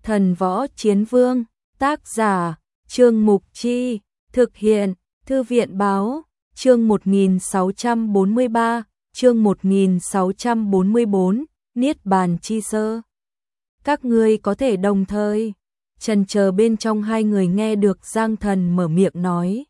Thần Võ Chiến Vương, tác giả, Trương Mục Chi, thực hiện, Thư viện Báo, chương 1643, chương 1644, Niết Bàn Chi Sơ. Các ngươi có thể đồng thời, chần chờ bên trong hai người nghe được Giang Thần mở miệng nói.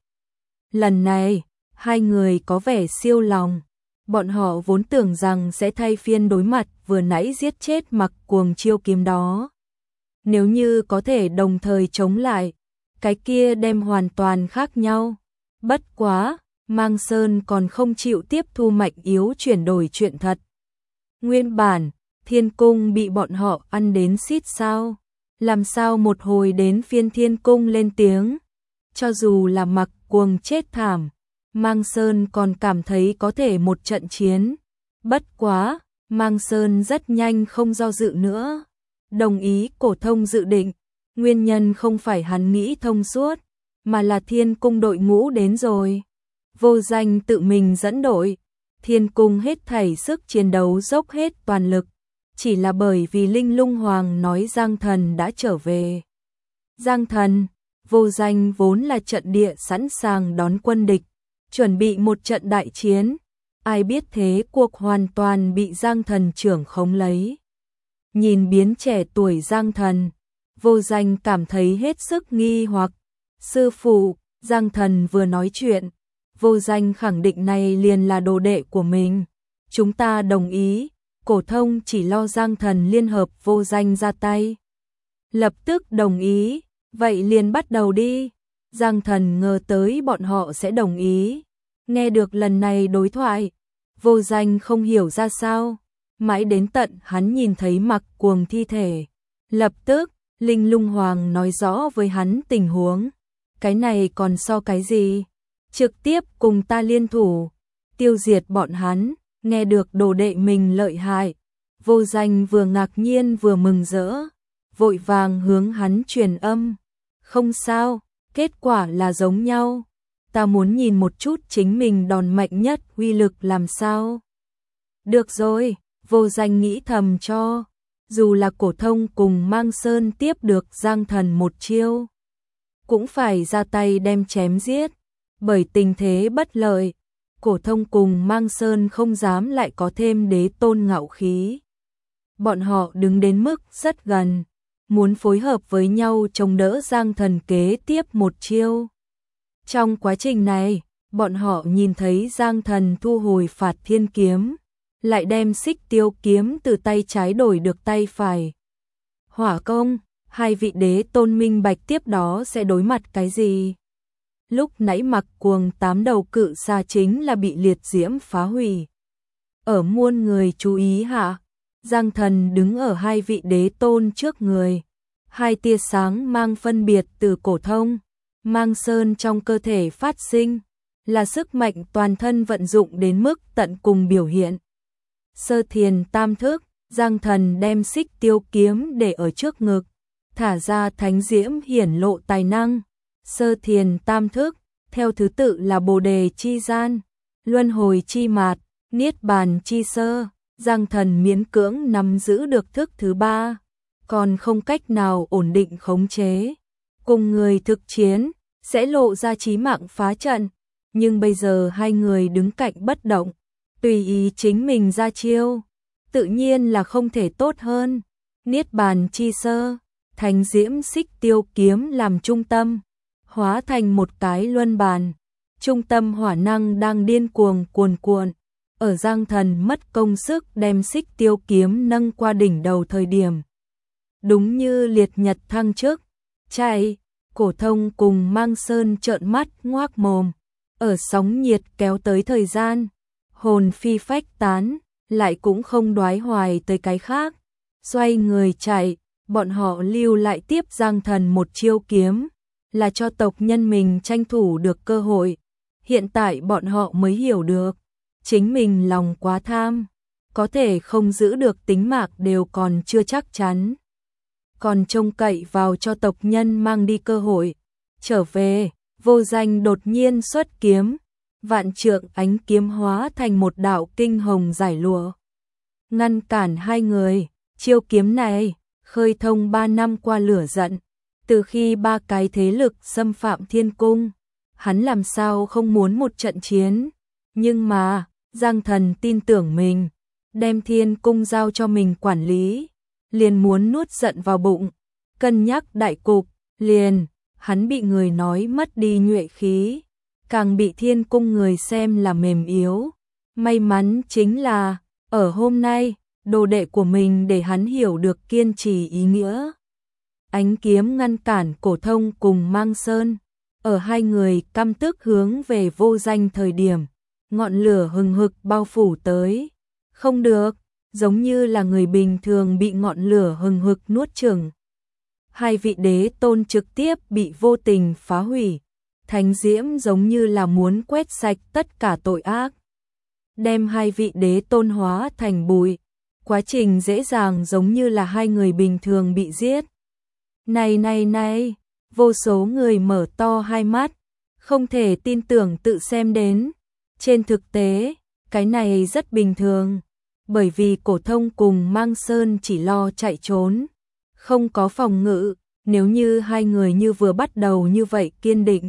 Lần này, hai người có vẻ siêu lòng. Bọn họ vốn tưởng rằng sẽ thay phiên đối mặt vừa nãy giết chết Mặc Cuồng chiêu kiếm đó. Nếu như có thể đồng thời chống lại, cái kia đem hoàn toàn khác nhau. Bất quá, Mang Sơn còn không chịu tiếp thu mạnh yếu chuyển đổi chuyện thật. Nguyên bản, Thiên Cung bị bọn họ ăn đến xít sao. Làm sao một hồi đến phiên Thiên Cung lên tiếng. Cho dù là Mặc Cuồng chết thảm, Mang Sơn còn cảm thấy có thể một trận chiến. Bất quá, Mang Sơn rất nhanh không do dự nữa. Đồng ý Cổ Thông dự định. Nguyên nhân không phải hắn nghĩ thông suốt, mà là Thiên Cung đội ngũ đến rồi. Vô Danh tự mình dẫn đội. Thiên Cung hết thảy sức chiến đấu dốc hết toàn lực. Chỉ là bởi vì Linh Lung Hoàng nói Giang Thần đã trở về. Giang Thần, Vô Danh vốn là trận địa sẵn sàng đón quân địch, chuẩn bị một trận đại chiến. Ai biết thế cuộc hoàn toàn bị Giang Thần trưởng khống lấy. Nhìn biến trẻ tuổi Giang Thần, Vô Danh cảm thấy hết sức nghi hoặc. Sư phụ, Giang Thần vừa nói chuyện, Vô Danh khẳng định này liền là đồ đệ của mình. Chúng ta đồng ý. Cổ Thông chỉ lo Giang Thần liên hợp Vô Danh ra tay. Lập tức đồng ý, vậy liền bắt đầu đi. Giang Thần ngờ tới bọn họ sẽ đồng ý. Nghe được lần này đối thoại, Vô Danh không hiểu ra sao. Mãi đến tận hắn nhìn thấy Mặc Cuồng thi thể. Lập tức, Linh Lung Hoàng nói rõ với hắn tình huống. Cái này còn so cái gì? Trực tiếp cùng ta liên thủ, tiêu diệt bọn hắn. Nghe được đồ đệ mình lợi hại, Vô Danh vừa ngạc nhiên vừa mừng rỡ, vội vàng hướng hắn truyền âm. Không sao, kết quả là giống nhau. Ta muốn nhìn một chút chính mình đòn mạnh nhất uy lực làm sao. Được rồi, Vô Danh nghĩ thầm cho. Dù là Cổ Thông cùng Mang Sơn tiếp được Giang Thần một chiêu, cũng phải ra tay đem chém giết. Bởi tình thế bất lợi, Cổ Thông cùng Mang Sơn không dám lại có thêm đế tôn ngạo khí. Bọn họ đứng đến mức rất gần, muốn phối hợp với nhau chống đỡ Giang Thần kế tiếp một chiêu. Trong quá trình này, bọn họ nhìn thấy Giang Thần thu hồi Phạt Thiên kiếm, lại đem Xích Tiêu kiếm từ tay trái đổi được tay phải. Hỏa công, hai vị đế tôn minh bạch tiếp đó sẽ đối mặt cái gì? Lúc nãy Mặc Cuồng 8 đầu cự xà chính là bị liệt diễm phá hủy. Ở muôn người chú ý hạ, Giang Thần đứng ở hai vị đế tôn trước người. Hai tia sáng mang phân biệt từ Cổ Thông, Mang Sơn trong cơ thể phát sinh, là sức mạnh toàn thân vận dụng đến mức tận cùng biểu hiện. Sơ thiền tam thức, Giang Thần đem Xích Tiêu kiếm để ở trước ngực, thả ra thánh diễm hiển lộ tài năng. Sơ thiền tam thức, theo thứ tự là Bồ đề chi gian, Luân hồi chi mạt, Niết bàn chi sơ. Giang Thần miễn cưỡng nắm giữ được thức thứ ba, còn không cách nào ổn định khống chế. Cùng người thực chiến, sẽ lộ ra chí mạng phá trận, nhưng bây giờ hai người đứng cạnh bất động, tùy ý chính mình ra chiêu, tự nhiên là không thể tốt hơn. Niết bàn chi sơ, thành diễm Xích Tiêu kiếm làm trung tâm, hóa thành một cái luân bàn. Trung tâm hỏa năng đang điên cuồng cuồn cuộn. Ở Giang Thần mất công sức đem Xích Tiêu kiếm nâng qua đỉnh đầu thời điểm, đúng như liệt nhật thăng chức. Chạy, Cổ Thông cùng Mang Sơn trợn mắt ngoác mồm. Ở sóng nhiệt kéo tới thời gian, hồn phi phách tán, lại cũng không đoái hoài tới cái khác. Xoay người chạy, bọn họ lưu lại tiếp Giang Thần một chiêu kiếm, là cho tộc nhân mình tranh thủ được cơ hội. Hiện tại bọn họ mới hiểu được, chính mình lòng quá tham, có thể không giữ được tính mạng đều còn chưa chắc chắn. Còn trông cậy vào cho tộc nhân mang đi cơ hội. Trở về, Vô Danh đột nhiên xuất kiếm, vạn trượng ánh kiếm hóa thành một đạo kinh hồng giải lụa, ngăn cản hai người. Chiêu kiếm này khơi thông 3 năm qua lửa giận, từ khi 3 cái thế lực xâm phạm thiên cung, hắn làm sao không muốn một trận chiến, nhưng mà, Giang Thần tin tưởng mình, đem thiên cung giao cho mình quản lý, liền muốn nuốt giận vào bụng, cân nhắc đại cục, liền, hắn bị người nói mất đi nhuệ khí, càng bị thiên cung người xem là mềm yếu. May mắn chính là, ở hôm nay, đồ đệ của mình để hắn hiểu được kiên trì ý nghĩa. Ánh kiếm ngăn cản Cổ Thông cùng Mang Sơn, ở hai người căm tức hướng về Vô Danh thời điểm, ngọn lửa hừng hực bao phủ tới. Không được, giống như là người bình thường bị ngọn lửa hừng hực nuốt chửng. Hai vị đế tôn trực tiếp bị vô tình phá hủy, thánh diễm giống như là muốn quét sạch tất cả tội ác, đem hai vị đế tôn hóa thành bụi. Quá trình dễ dàng giống như là hai người bình thường bị giết. Này, vô số người mở to hai mắt, không thể tin tưởng tự xem đến. Trên thực tế, cái này rất bình thường, bởi vì Cổ Thông cùng Mang Sơn chỉ lo chạy trốn, không có phòng ngự. Nếu như hai người như vừa bắt đầu như vậy kiên định,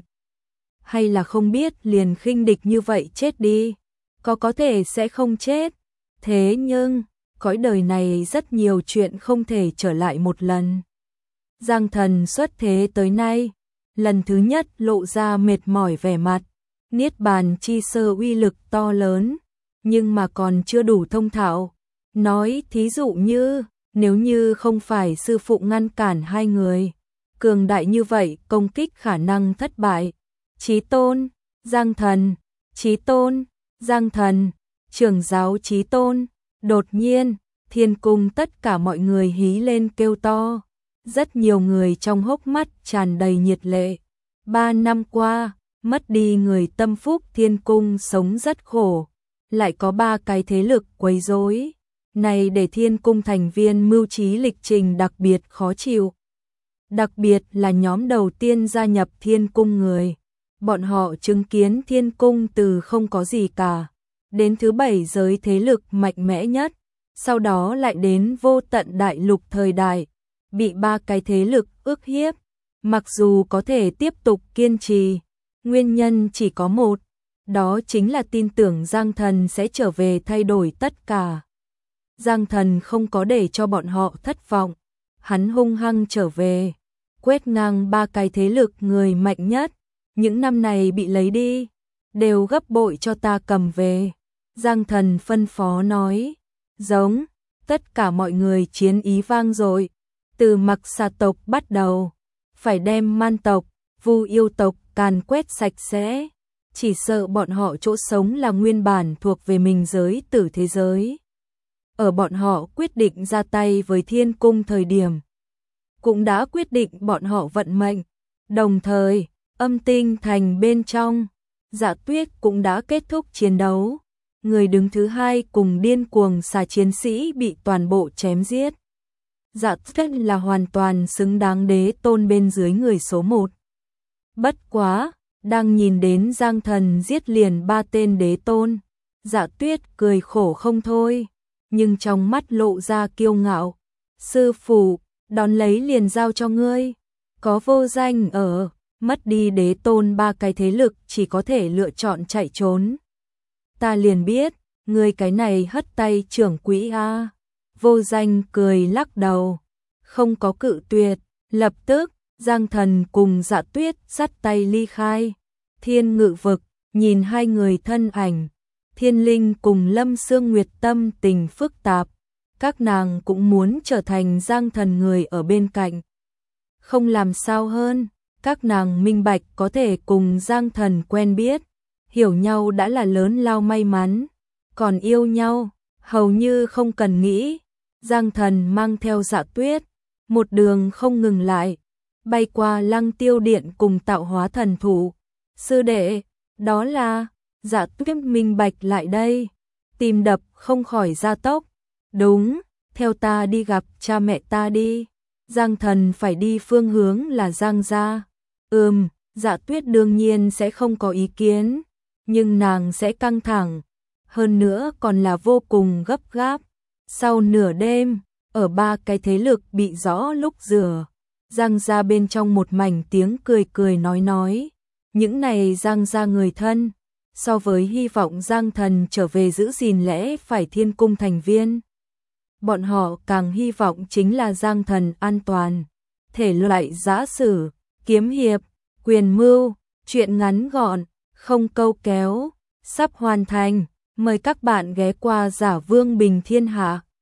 hay là không biết liền khinh địch như vậy chết đi, có thể sẽ không chết. Thế nhưng, cõi đời này rất nhiều chuyện không thể trở lại một lần. Giang Thần xuất thế tới nay, lần thứ nhất lộ ra mệt mỏi vẻ mặt, niết bàn chi sơ uy lực to lớn, nhưng mà còn chưa đủ thông thạo. Nói thí dụ như, nếu như không phải sư phụ ngăn cản hai người, cường đại như vậy công kích khả năng thất bại. Chí Tôn, Giang Thần, Chí Tôn, Giang Thần, trưởng giáo Chí Tôn. Đột nhiên, thiên cung tất cả mọi người hí lên kêu to. Rất nhiều người trong hốc mắt tràn đầy nhiệt lệ. 3 năm qua, mất đi người tâm phúc, thiên cung sống rất khổ. Lại có 3 cái thế lực quấy rối. Này để thiên cung thành viên mưu trí lịch trình đặc biệt khó chịu. Đặc biệt là nhóm đầu tiên gia nhập thiên cung người. Bọn họ chứng kiến thiên cung từ không có gì cả, đến thứ 7 giới thế lực mạnh mẽ nhất, sau đó lại đến vô tận đại lục thời đại, bị 3 cái thế lực ức hiếp. Mặc dù có thể tiếp tục kiên trì, nguyên nhân chỉ có một, đó chính là tin tưởng Giang Thần sẽ trở về thay đổi tất cả. Giang Thần không có để cho bọn họ thất vọng, hắn hung hăng trở về, quét ngang 3 cái thế lực người mạnh nhất. Những năm này bị lấy đi, đều gấp bội cho ta cầm về. Giang Thần phân phó nói, giống, tất cả mọi người chiến ý vang dội. Từ Mặc Xà tộc bắt đầu, phải đem Man tộc, Vu Yêu tộc càn quét sạch sẽ. Chỉ sợ bọn họ chỗ sống là nguyên bản thuộc về mình giới tử thế giới. Ở bọn họ quyết định ra tay với thiên cung thời điểm, cũng đã quyết định bọn họ vận mệnh. Đồng thời, Âm Tinh Thành bên trong, Dạ Tuyết cũng đã kết thúc chiến đấu. Người đứng thứ 2 cùng điên cuồng xà chiến sĩ bị toàn bộ chém giết. Dạ Tuyết là hoàn toàn xứng đáng đế tôn bên dưới người số 1. Bất quá, đang nhìn đến Giang Thần giết liền 3 tên đế tôn, Dạ Tuyết cười khổ không thôi, nhưng trong mắt lộ ra kiêu ngạo. Sư phụ, đón lấy liền giao cho ngươi, có Vô Danh ở. Mất đi đế tôn 3 cái thế lực chỉ có thể lựa chọn chạy trốn. Ta liền biết, ngươi cái này hất tay trưởng quỹ a. Vô Danh cười lắc đầu, không có cự tuyệt. Lập tức, Giang Thần cùng Dạ Tuyết dắt tay ly khai. Thiên Ngự vực, nhìn hai người thân ảnh, Thiên Linh cùng Lâm Sương Nguyệt tâm tình phức tạp. Các nàng cũng muốn trở thành Giang Thần người ở bên cạnh. Không làm sao hơn. Các nàng minh bạch có thể cùng Giang Thần quen biết, hiểu nhau đã là lớn lao may mắn, còn yêu nhau, hầu như không cần nghĩ. Giang Thần mang theo Dạ Tuyết, một đường không ngừng lại, bay qua Lăng Tiêu Điện cùng Tạo Hóa Thần Thụ. Sư đệ, đó là, Dạ Tuyết minh bạch lại đây, tim đập không khỏi gia tốc. Đúng, theo ta đi gặp cha mẹ ta đi. Giang Thần phải đi phương hướng là Giang gia. Dạ Tuyết đương nhiên sẽ không có ý kiến, nhưng nàng sẽ căng thẳng, hơn nữa còn là vô cùng gấp gáp. Sau nửa đêm, ở ba cái thế lực bị rõ lúc rửa. Giang gia bên trong một mảnh tiếng cười cười nói. Những này Giang gia người thân, so với hy vọng Giang Thần trở về giữ gìn lẽ phải Thiên Cung thành viên. Bọn họ càng hy vọng chính là Giang Thần an toàn. Thể loại giã sử, kiếm hiệp, quyền mưu, truyện ngắn gọn, không câu kéo, sắp hoàn thành. Mời các bạn ghé qua Giả Vương Bình Thiên Hạ.